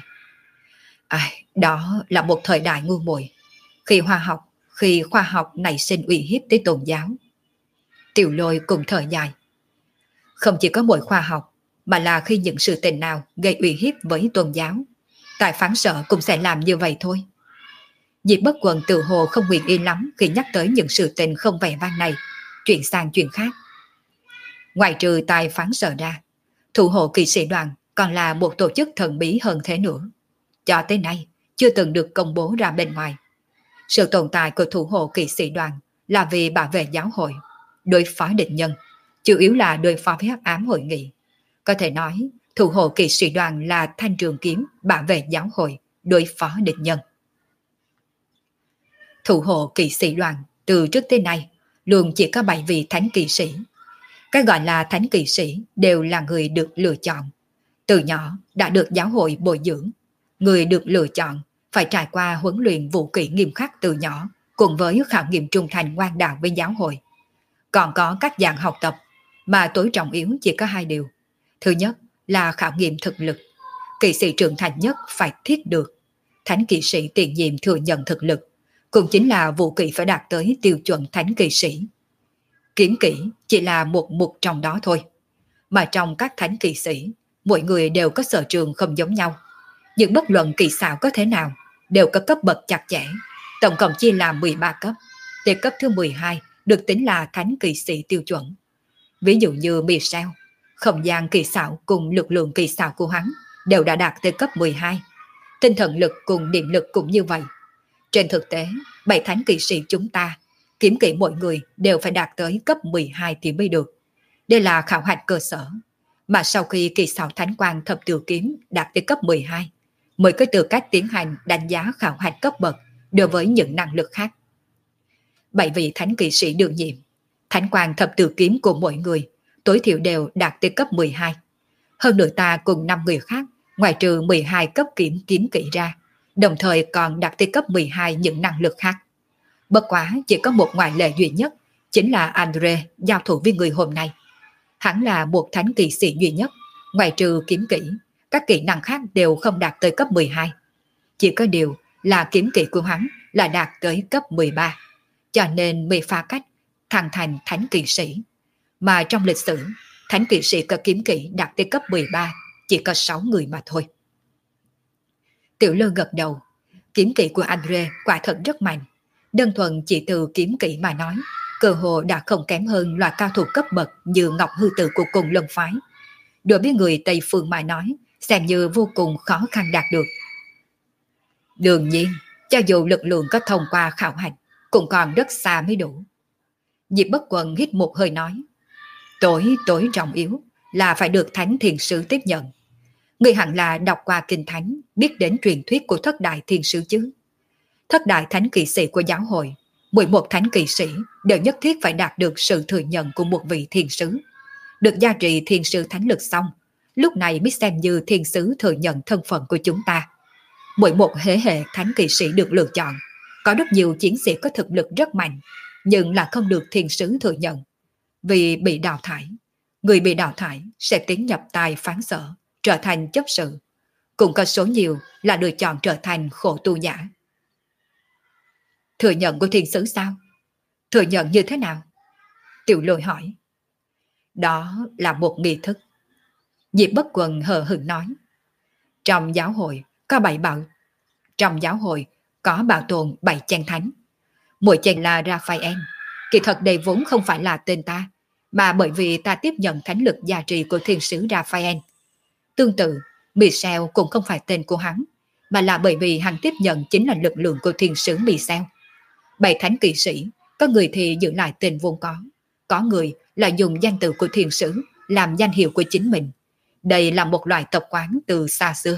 Đó là một thời đại ngu muội, khi khoa học nảy sinh uy hiếp tới tôn giáo. Tiểu Lôi cùng thở dài. Không chỉ có mỗi khoa học, mà là khi những sự tình nào gây uy hiếp với tôn giáo, tài phán sở cũng sẽ làm như vậy thôi. Diệp Bất Quần tự hồ không nguyện yên lắm khi nhắc tới những sự tình không vẻ vang này, chuyển sang chuyện khác. Ngoài trừ tài phán sở ra, thủ hộ kỵ sĩ đoàn còn là một tổ chức thần bí hơn thế nữa. Cho tới nay, chưa từng được công bố ra bên ngoài. Sự tồn tại của thủ hộ kỵ sĩ đoàn là vì bảo vệ giáo hội, đối phó địch nhân, chủ yếu là đối phó với hắc ám hội nghị. Có thể nói, thủ hộ kỵ sĩ đoàn là thanh trường kiếm bảo vệ giáo hội, đối phó địch nhân. Thủ hộ kỵ sĩ đoàn từ trước tới nay luôn chỉ có 7 vị thánh kỵ sĩ. Cái gọi là thánh kỵ sĩ đều là người được lựa chọn. Từ nhỏ đã được giáo hội bồi dưỡng. Người được lựa chọn phải trải qua huấn luyện vũ kỹ nghiêm khắc từ nhỏ, cùng với khảo nghiệm trung thành ngoan đạo với giáo hội. Còn có các dạng học tập, mà tối trọng yếu chỉ có 2 điều. Thứ nhất là khảo nghiệm thực lực. Kỵ sĩ trưởng thành nhất phải thiết được. Thánh kỵ sĩ tiền nhiệm thừa nhận thực lực, cũng chính là vũ kỹ phải đạt tới tiêu chuẩn thánh kỵ sĩ. Kiếm kỹ chỉ là một mục trong đó thôi. Mà trong các thánh kỵ sĩ, mỗi người đều có sở trường không giống nhau. Nhưng bất luận kỹ xảo có thế nào, đều có cấp bậc chặt chẽ. Tổng cộng chia làm 13 cấp. Thì cấp thứ 12 được tính là thánh kỵ sĩ tiêu chuẩn. Ví dụ như Michel, không gian kỹ xảo cùng lực lượng kỹ xảo của hắn đều đã đạt tới cấp 12. Tinh thần lực cùng niệm lực cũng như vậy. Trên thực tế, 7 thánh kỵ sĩ chúng ta, kiếm kỹ mỗi người đều phải đạt tới cấp 12 thì mới được. Đây là khảo hạch cơ sở. Mà sau khi kỹ xảo thánh quang thập tự kiếm đạt tới cấp 12, mới có tư cách tiến hành đánh giá khảo hạch cấp bậc đối với những năng lực khác. 7 vị thánh kỵ sĩ đương nhiệm, thánh quang thập tự kiếm của mỗi người tối thiểu đều đạt tới cấp 12. Hơn nữa ta cùng 5 người khác, ngoài trừ 12 cấp kiếm kỹ ra, đồng thời còn đạt tới cấp 12 những năng lực khác. Bất quá chỉ có một ngoại lệ duy nhất, chính là Andre giao thủ với người hôm nay. Hắn là một thánh kỵ sĩ duy nhất, ngoài trừ kiếm kỹ, các kỹ năng khác đều không đạt tới cấp 12. Chỉ có điều là kiếm kỹ của hắn là đạt tới cấp 13, cho nên mới phá cách thăng thành thánh kỵ sĩ. Mà trong lịch sử, thánh kỵ sĩ có kiếm kỹ đạt tới cấp 13 chỉ có 6 người mà thôi. Tiểu Lơ gật đầu. Kiếm kỹ của Andre quả thật rất mạnh. Đơn thuần chỉ từ kiếm kỹ mà nói, cơ hồ đã không kém hơn loại cao thủ cấp bậc như Ngọc Hư Tử của cùng Lân phái. Đối với người Tây Phương mà nói, xem như vô cùng khó khăn đạt được. Đương nhiên, cho dù lực lượng có thông qua khảo hạch, cũng còn rất xa mới đủ. Diệp Bất Quần hít một hơi nói, tối trọng yếu là phải được Thánh Thiền Sứ tiếp nhận. Người hẳn là đọc qua kinh thánh, biết đến truyền thuyết của thất đại thiền sứ chứ. Thất đại thánh kỵ sĩ của giáo hội, mỗi một thánh kỵ sĩ đều nhất thiết phải đạt được sự thừa nhận của một vị thiền sứ. Được gia trì thiền sứ thánh lực xong, lúc này mới xem như thiền sứ thừa nhận thân phận của chúng ta. Mỗi một thế hệ thánh kỵ sĩ được lựa chọn, có rất nhiều chiến sĩ có thực lực rất mạnh, nhưng là không được thiền sứ thừa nhận. Vì bị đào thải, người bị đào thải sẽ tiến nhập tài phán sở, trở thành chấp sự. Cũng có số nhiều là được chọn trở thành khổ tu giả. Thừa nhận của thiền sứ sao? Thừa nhận như thế nào? Tiểu Lôi hỏi. Đó là một nghi thức. Diệp Bất Quần hờ hững nói. Trong giáo hội có bảo tồn 7 chân thánh. Mỗi chân là Raphael. Kỳ thật đây vốn không phải là tên ta, mà bởi vì ta tiếp nhận thánh lực gia trì của thiên sứ Raphael. Tương tự, Michel cũng không phải tên của hắn, mà là bởi vì hắn tiếp nhận chính là lực lượng của thiên sứ Michel. 7 thánh kỵ sĩ, có người thì giữ lại tên vốn có người là dùng danh tự của thiên sứ làm danh hiệu của chính mình. Đây là một loại tập quán từ xa xưa.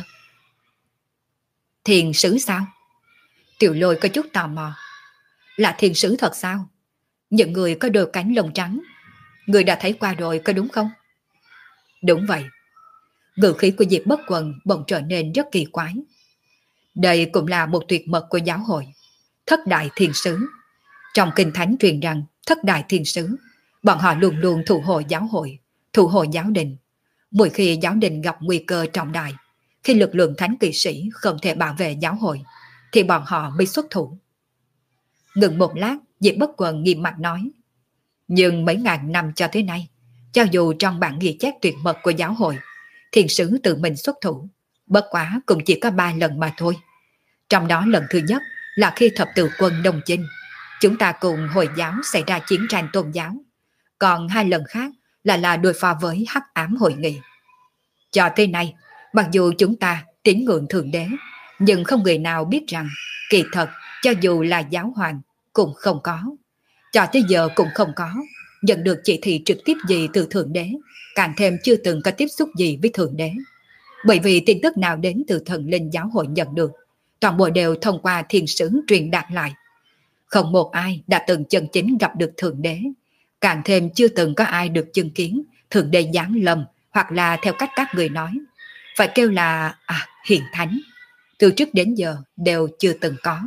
Thiên sứ sao? Tiểu Lôi có chút tò mò. Là thiên sứ thật sao? Những người có đôi cánh lông trắng, người đã thấy qua rồi có đúng không? Đúng vậy. Ngữ khí của Diệp Bất Quần bỗng trở nên rất kỳ quái. Đây cũng là một tuyệt mật của giáo hội. Thất đại thiên sứ. Trong kinh thánh truyền rằng thất đại thiên sứ, bọn họ luôn luôn thủ hộ giáo hội, thủ hộ giáo đình. Mỗi khi giáo đình gặp nguy cơ trọng đại, khi lực lượng thánh kỵ sĩ không thể bảo vệ giáo hội, thì bọn họ mới xuất thủ. Ngừng một lát, Diệp Bất Quần nghiêm mặt nói. Nhưng mấy ngàn năm cho tới nay, cho dù trong bản ghi chép tuyệt mật của giáo hội, thiên sứ tự mình xuất thủ, bất quá cũng chỉ có 3 lần mà thôi. Trong đó lần thứ nhất là khi thập tự quân Đông Chinh, chúng ta cùng Hồi giáo xảy ra chiến tranh tôn giáo. Còn 2 lần khác là đối phó với Hắc Ám Hội Nghị. Cho tới nay, mặc dù chúng ta tín ngưỡng Thượng Đế, nhưng không người nào biết rằng kỳ thật cho dù là giáo hoàng cũng không có. Cho tới giờ cũng không có nhận được chỉ thị trực tiếp gì từ Thượng Đế, càng thêm chưa từng có tiếp xúc gì với Thượng Đế. Bởi vì tin tức nào đến từ thần linh giáo hội nhận được, toàn bộ đều thông qua thiên sứ truyền đạt lại. Không một ai đã từng chân chính gặp được Thượng Đế, càng thêm chưa từng có ai được chứng kiến Thượng Đế giáng lâm, hoặc là theo cách các người nói, phải kêu là hiền thánh. Từ trước đến giờ đều chưa từng có.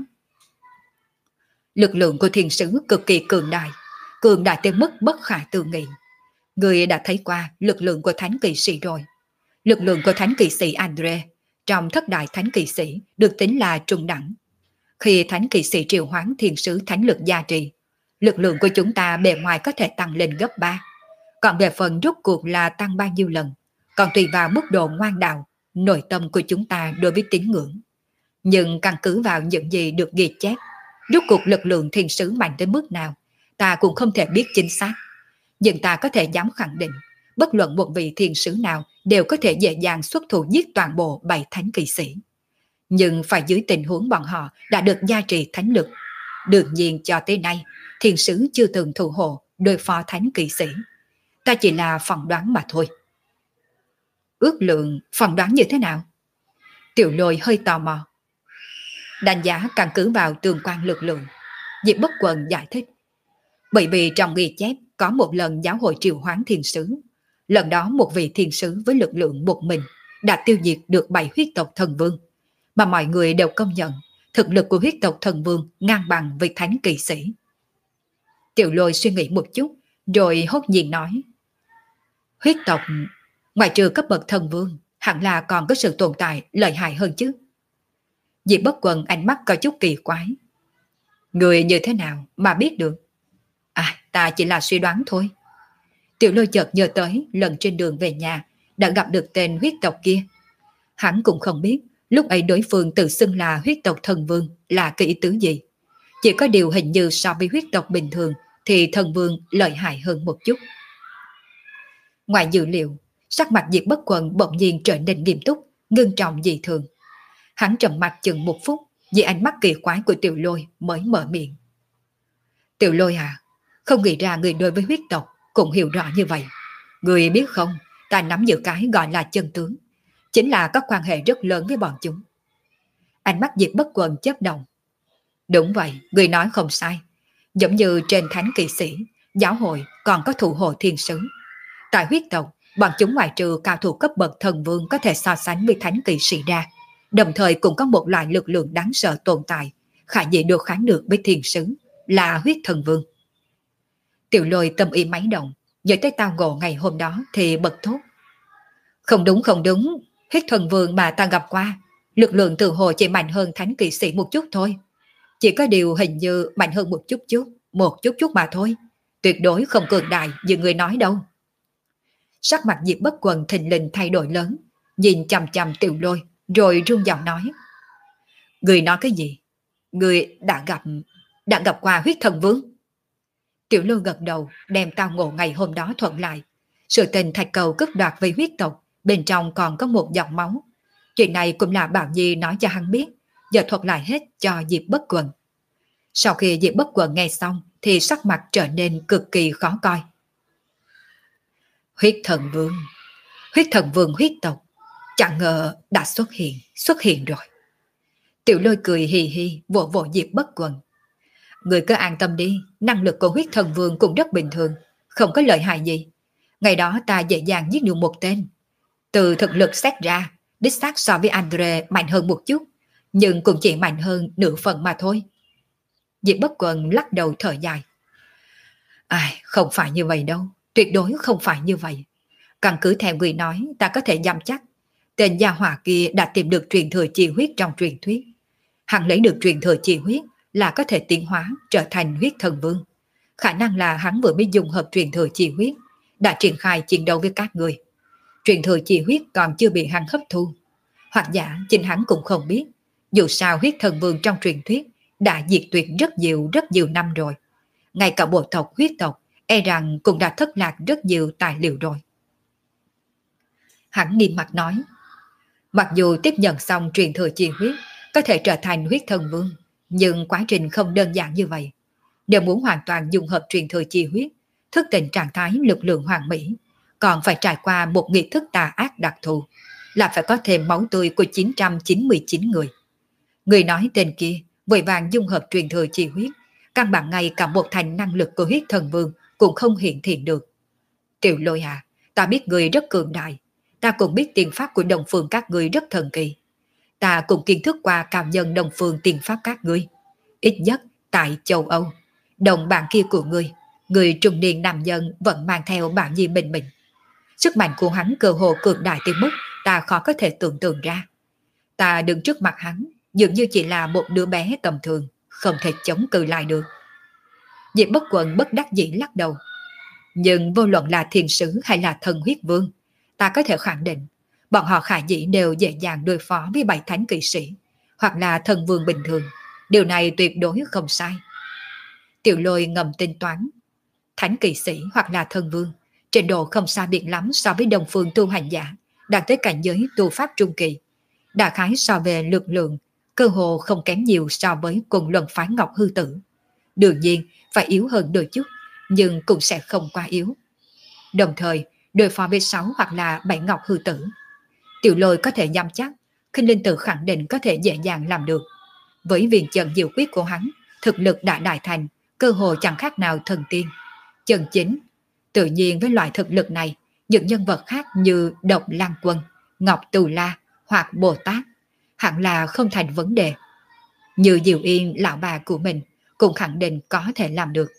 Lực lượng của thiên sứ cực kỳ cường đại tới mức bất khả tư nghị. Người đã thấy qua lực lượng của thánh kỵ sĩ rồi. Lực lượng của thánh kỵ sĩ Andre trong thất đại thánh kỵ sĩ được tính là trung đẳng. Khi thánh kỵ sĩ triệu hoán thiên sứ thánh lực gia trì, lực lượng của chúng ta bề ngoài có thể tăng lên gấp 3. Còn về phần rốt cuộc là tăng bao nhiêu lần, còn tùy vào mức độ ngoan đạo, nội tâm của chúng ta đối với tín ngưỡng. Nhưng căn cứ vào những gì được ghi chép, rốt cuộc lực lượng thiên sứ mạnh tới mức nào, ta cũng không thể biết chính xác. Nhưng ta có thể dám khẳng định, bất luận một vị thiên sứ nào đều có thể dễ dàng xuất thủ giết toàn bộ 7 thánh kỵ sĩ. Nhưng phải dưới tình huống bọn họ đã được gia trì thánh lực. Đương nhiên cho tới nay, thiên sứ chưa từng thủ hộ đối phó thánh kỵ sĩ. Ta chỉ là phỏng đoán mà thôi. Ước lượng phỏng đoán như thế nào? Tiểu Lôi hơi tò mò. Đánh giá căn cứ vào tương quan lực lượng. Diệp Bất Quần giải thích. Bởi vì trong ghi chép có một lần giáo hội triệu hoán thiên sứ. Lần đó một vị thiên sứ với lực lượng một mình đã tiêu diệt được 7 huyết tộc thần vương. Mà mọi người đều công nhận thực lực của huyết tộc thần vương ngang bằng với thánh kỵ sĩ. Tiểu Lôi suy nghĩ một chút rồi hốt nhiên nói. Huyết tộc, ngoài trừ cấp bậc thần vương, hẳn là còn có sự tồn tại lợi hại hơn chứ. Diệp Bất Quần ánh mắt có chút kỳ quái. Người như thế nào mà biết được? Ta chỉ là suy đoán thôi. Tiểu Lôi chợt nhớ tới lần trên đường về nhà đã gặp được tên huyết tộc kia. Hắn cũng không biết lúc ấy đối phương tự xưng là huyết tộc thần vương là cái ý tứ gì. Chỉ có điều hình như so với huyết tộc bình thường thì thần vương lợi hại hơn một chút. Ngoài dự liệu, sắc mặt Diệp Bất Quần bỗng nhiên trở nên nghiêm túc, ngưng trọng dị thường. Hắn trầm mặt chừng một phút, vì ánh mắt kỳ quái của Tiểu Lôi mới mở miệng. Tiểu Lôi không nghĩ ra người đối với huyết tộc cũng hiểu rõ như vậy. Người biết không, ta nắm giữ cái gọi là chân tướng, chính là có quan hệ rất lớn với bọn chúng. Ánh mắt Diệp Bất Quần chớp động. Đúng vậy, người nói không sai. Giống như trên thánh kỵ sĩ, giáo hội còn có thủ hộ thiên sứ. Tại huyết tộc, bọn chúng ngoại trừ cao thủ cấp bậc thần vương có thể so sánh với thánh kỵ sĩ ra, đồng thời cũng có một loại lực lượng đáng sợ tồn tại, khả dĩ đối kháng được với thiên sứ, là huyết thần vương. Tiểu Lôi tâm ý máy động, nhớ tới tao ngộ ngày hôm đó thì bật thốt. Không đúng, huyết thần vương mà ta gặp qua, lực lượng tự hồ chỉ mạnh hơn thánh kỵ sĩ một chút thôi. Chỉ có điều hình như mạnh hơn một chút mà thôi. Tuyệt đối không cường đại như người nói đâu. Sắc mặt Diệp Bất Quần thình lình thay đổi lớn, nhìn chằm chằm Tiểu Lôi, rồi run giọng nói. Người nói cái gì? Người đã gặp qua huyết thần vương? Tiểu Lôi gật đầu, đem tao ngộ ngày hôm đó thuận lại. Sự tình thạch cầu cướp đoạt với huyết tộc, bên trong còn có một giọt máu. Chuyện này cũng là Bảo Nhi nói cho hắn biết, giờ thuật lại hết cho Diệp Bất Quần. Sau khi Diệp Bất Quần nghe xong, thì sắc mặt trở nên cực kỳ khó coi. Huyết thần vương huyết tộc, chẳng ngờ đã xuất hiện rồi. Tiểu Lôi cười hì hì vỗ vỗ Diệp Bất Quần. Người cứ an tâm đi, năng lực của huyết thần vương cũng rất bình thường, không có lợi hại gì. Ngày đó ta dễ dàng giết được một tên. Từ thực lực xét ra, đích xác so với Andre mạnh hơn một chút, nhưng cũng chỉ mạnh hơn nửa phần mà thôi. Diệp Bất Quần lắc đầu thở dài. Ai, không phải như vậy đâu, tuyệt đối không phải như vậy. Căn cứ theo người nói, ta có thể dám chắc, tên gia hỏa kia đã tìm được truyền thừa chi huyết trong truyền thuyết. Hắn lấy được truyền thừa chi huyết là có thể tiến hóa trở thành huyết thần vương. Khả năng là hắn vừa mới dùng hợp truyền thừa chi huyết, đã triển khai chiến đấu với các người. Truyền thừa chi huyết còn chưa bị hắn hấp thu. Hoặc giả chính hắn cũng không biết, dù sao huyết thần vương trong truyền thuyết đã diệt tuyệt rất nhiều năm rồi. Ngay cả bộ tộc huyết tộc e rằng cũng đã thất lạc rất nhiều tài liệu rồi. Hắn nghiêm mặt nói, mặc dù tiếp nhận xong truyền thừa chi huyết có thể trở thành huyết thần vương, nhưng quá trình không đơn giản như vậy. Nếu muốn hoàn toàn dung hợp truyền thừa chi huyết, thức tỉnh trạng thái lực lượng hoàn mỹ, còn phải trải qua một nghi thức tà ác đặc thù, là phải có thêm máu tươi của 999 người. Người nói tên kia vội vàng dung hợp truyền thừa chi huyết, căn bản ngay cả một thành năng lực của huyết thần vương cũng không hiện thiện được. Tiểu Lôi à, ta biết người rất cường đại, ta cũng biết tiền pháp của đồng phương các ngươi rất thần kỳ. Ta cũng kiến thức qua cao nhân đồng phương tiền pháp các ngươi. Ít nhất tại châu Âu, đồng bạn kia của ngươi, người trung niên nam nhân vẫn mang theo bảo nhi bình mình. Sức mạnh của hắn cơ hồ cường đại tới mức ta khó có thể tưởng tượng ra. Ta đứng trước mặt hắn dường như chỉ là một đứa bé tầm thường, không thể chống cự lại được. Diệp Bất Quần bất đắc dĩ lắc đầu. Nhưng vô luận là thiền sứ hay là thần huyết vương, ta có thể khẳng định bọn họ khả dĩ đều dễ dàng đối phó với 7 thánh kỵ sĩ hoặc là thần vương bình thường. Điều này tuyệt đối không sai. Tiểu Lôi ngầm tính toán, thánh kỵ sĩ hoặc là thần vương trình độ không xa biệt lắm so với đồng phương tu hành giả đạt tới cảnh giới tu pháp trung kỳ. Đại khái so về lực lượng, cơ hồ không kém nhiều so với cùng luận phái Ngọc Hư Tử. Đương nhiên phải yếu hơn đôi chút, nhưng cũng sẽ không quá yếu. Đồng thời, đối phó với 6 hoặc là 7 Ngọc Hư Tử, Tiểu Lôi có thể dám chắc, Khinh Linh Tử khẳng định có thể dễ dàng làm được. Với viên trận diệu quyết của hắn, thực lực đã đại thành, cơ hồ chẳng khác nào thần tiên. Chân chính, tự nhiên với loại thực lực này, những nhân vật khác như Độc Lăng Quân, Ngọc Tù La hoặc Bồ Tát hẳn là không thành vấn đề. Như Diệu Yên lão bà của mình cũng khẳng định có thể làm được.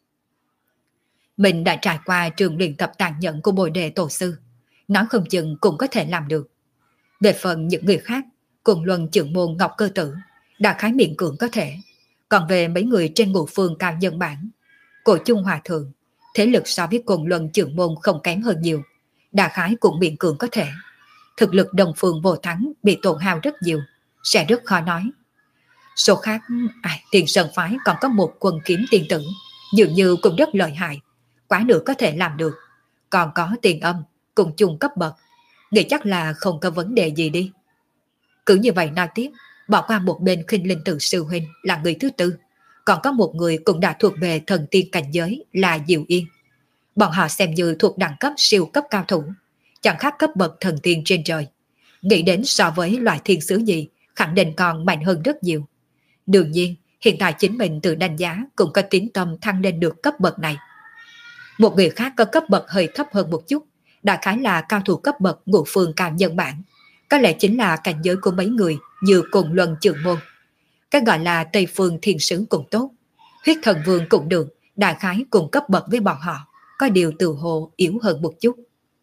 Mình đã trải qua trường luyện tập tàn nhẫn của Bồ Đề Tổ Sư, nói không chừng cũng có thể làm được. Về phần những người khác, cùng luân trưởng môn Ngọc Cơ Tử, đã khái miệng cưỡng có thể. Còn về mấy người trên ngũ phương cao nhân bản, Cổ Chung Hòa Thượng, thế lực so với cùng luân trưởng môn không kém hơn nhiều, đại khái cũng miệng cưỡng có thể. Thực lực đồng phương vô thắng bị tổn hao rất nhiều, sẽ rất khó nói. Số khác, Tiền Sơn Phái còn có một quân kiếm tiên tử, dường như cũng rất lợi hại, quá nữa có thể làm được. Còn có Tiền Âm, cùng chung cấp bậc, nghĩ chắc là không có vấn đề gì đi. Cứ như vậy nói tiếp, bỏ qua một bên Khinh Linh Tử sư huynh là người thứ tư, còn có một người cũng đã thuộc về thần tiên cảnh giới là Diệu Yên. Bọn họ xem như thuộc đẳng cấp siêu cấp cao thủ, chẳng khác cấp bậc thần tiên trên trời. Nghĩ đến so với loại thiên sứ gì, khẳng định còn mạnh hơn rất nhiều. Đương nhiên, hiện tại chính mình tự đánh giá cũng có tín tâm thăng lên được cấp bậc này. Một người khác có cấp bậc hơi thấp hơn một chút, đại khái là cao thủ cấp bậc ngũ phương cao nhân bản. Có lẽ chính là cảnh giới của mấy người như Cùng Luân Trưởng Môn. Cái gọi là Tây Phương Thiên Sứ cũng tốt, Huyết Thần Vương cũng được, đại khái cùng cấp bậc với bọn họ, có điều tự hồ yếu hơn một chút.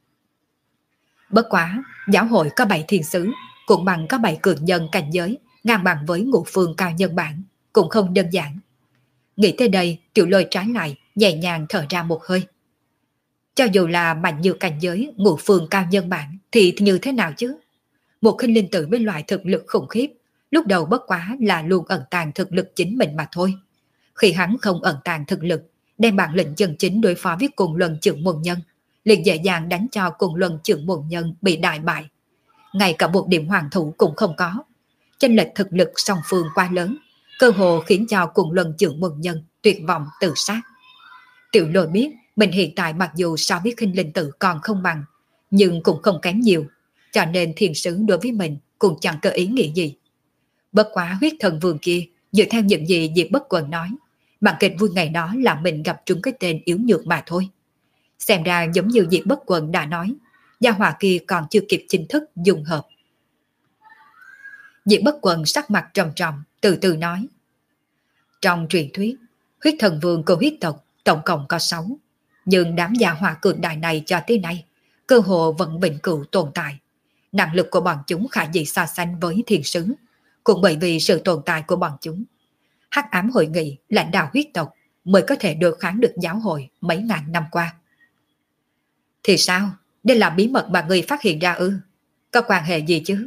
Bất quá, giáo hội có 7 thiên sứ, cũng bằng có 7 cường nhân cảnh giới, ngang bằng với ngũ phương cao nhân bản, cũng không đơn giản. Nghĩ tới đây, Tiểu Lôi trái lại, nhẹ nhàng thở ra một hơi. Cho dù là mạnh như cảnh giới ngũ phương cao nhân bản thì như thế nào chứ? Một Khinh Linh Tử với loại thực lực khủng khiếp, lúc đầu bất quá là luôn ẩn tàng thực lực chính mình mà thôi. Khi hắn không ẩn tàng thực lực, đem bản lĩnh chân chính đối phó với Cùng Luân Trưởng Môn Nhân, liền dễ dàng đánh cho Cùng Luân Trưởng Môn Nhân bị đại bại. Ngay cả một điểm hoàng thủ cũng không có. Chênh lệch thực lực song phương quá lớn, cơ hồ khiến cho Cùng Luân Trưởng Môn Nhân tuyệt vọng tự sát. Tiểu Lôi biết mình hiện tại mặc dù so với Khinh Linh Tử còn không bằng, nhưng cũng không kém nhiều, cho nên thiên sứ đối với mình cũng chẳng có ý nghĩa gì. Bất quá Huyết Thần Vương kia, dựa theo những gì Diệp Bất Quần nói, Bản kịch vui ngày đó là mình gặp trúng cái tên yếu nhược mà thôi. Xem ra giống như Diệp Bất Quần đã nói, gia hỏa kia còn chưa kịp chính thức dùng hợp. Diệp Bất Quần sắc mặt trầm trầm, từ từ nói. Trong truyền thuyết, huyết thần vương của huyết tộc tổng cộng có 6, nhưng đám gia hỏa cường đại này cho tới nay, cơ hồ vẫn bình cửu tồn tại. Năng lực của bọn chúng khả dĩ so sánh với thiên sứ, cũng bởi vì sự tồn tại của bọn chúng. Hắc ám hội nghị lãnh đạo huyết tộc mới có thể đối kháng được giáo hội mấy ngàn năm qua. Thì sao? Đây là bí mật mà người phát hiện ra ư? Có quan hệ gì chứ?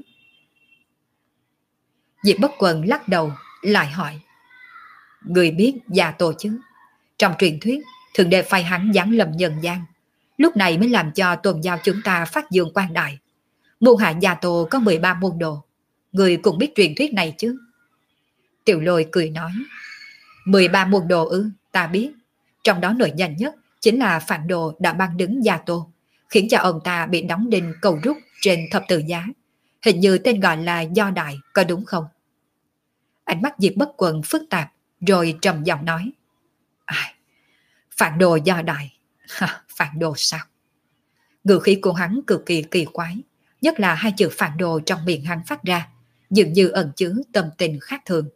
Diệp Bất Quần lắc đầu, lại hỏi. Người biết Gia Tô chứ? Trong truyền thuyết, Thượng Đế phái hắn giáng lâm nhân gian. Lúc này mới làm cho tôn giáo chúng ta phát dương quang đại. Môn hạ Gia Tô có 13 môn đồ. Người cũng biết truyền thuyết này chứ? Tiểu Lôi cười nói. 13 môn đồ ư? Ta biết. Trong đó nổi danh nhất chính là phản đồ đã ban đứng Gia Tô, khiến cho ông ta bị đóng đinh cầu rút trên thập tự giá. Hình như tên gọi là Do Đại, có đúng không? Ánh mắt Diệp Bất Quần phức tạp, rồi trầm giọng nói. Phản đồ Do Đại. Phản đồ sao? Ngữ khí của hắn cực kỳ kỳ quái, nhất là hai chữ phản đồ trong miệng hắn phát ra, dường như ẩn chứa tâm tình khác thường.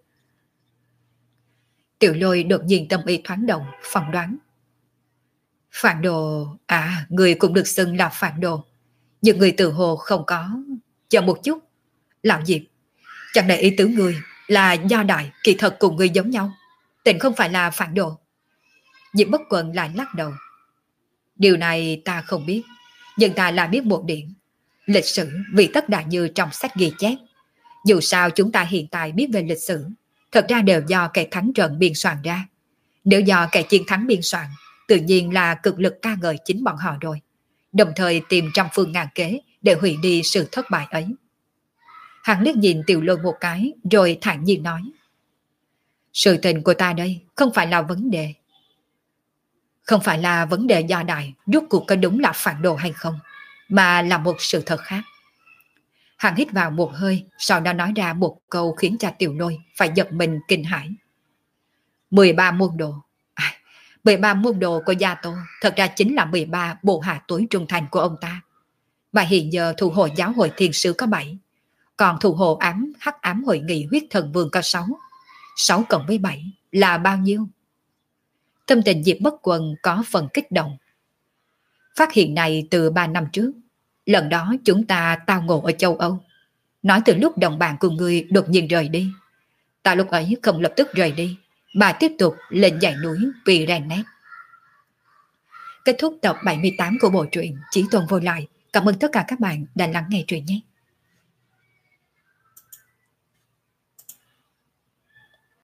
Tiểu Lôi đột nhiên tâm ý thoáng động, phỏng đoán. Phản đồ, người cũng được xưng là phản đồ. Nhưng người tự hồ không có. Chờ một chút. Lão Diệp, chẳng lẽ ý tứ người là Do Đại kỳ thật cùng người giống nhau, tình không phải là phản đồ? Diệp Bất Quần lại lắc đầu. Điều này ta không biết, nhưng ta là biết một điểm. Lịch sử vì tất đã như trong sách ghi chép. Dù sao chúng ta hiện tại biết về lịch sử, thật ra đều do kẻ thắng trận biên soạn ra. Nếu do kẻ chiến thắng biên soạn, tự nhiên là cực lực ca ngợi chính bọn họ rồi, đồng thời tìm trăm phương ngàn kế để hủy đi sự thất bại ấy. Hắn liếc nhìn Tiểu Lôi một cái, rồi thản nhiên nói. Sự tình của ta đây không phải là vấn đề. Không phải là vấn đề Do Đại rốt cuộc có đúng là phản đồ hay không, mà là một sự thật khác. Hắn hít vào một hơi, sau đó nói ra một câu khiến cho Tiểu Lôi phải giật mình kinh hãi. 13 môn đồ. 13 môn đồ của Gia Tô thật ra chính là 13 bộ hạ tối trung thành của ông ta. Và hiện giờ thủ hộ giáo hội thiên sứ có 7, còn thủ hộ hắc ám hội nghị huyết thần vương có 6. 6 cộng với 7 là bao nhiêu? Tâm tình Diệp Bất Quần có phần kích động. Phát hiện này từ 3 năm trước. Lần đó chúng ta tao ngộ ở châu Âu. Nói từ lúc đồng bạn của người đột nhiên rời đi. Ta lúc ấy không lập tức rời đi, mà tiếp tục lên dãy núi Pyrenees. Kết thúc tập 78 của bộ truyện Chí Tôn Vô Lại. Cảm ơn tất cả các bạn đã lắng nghe truyện nhé.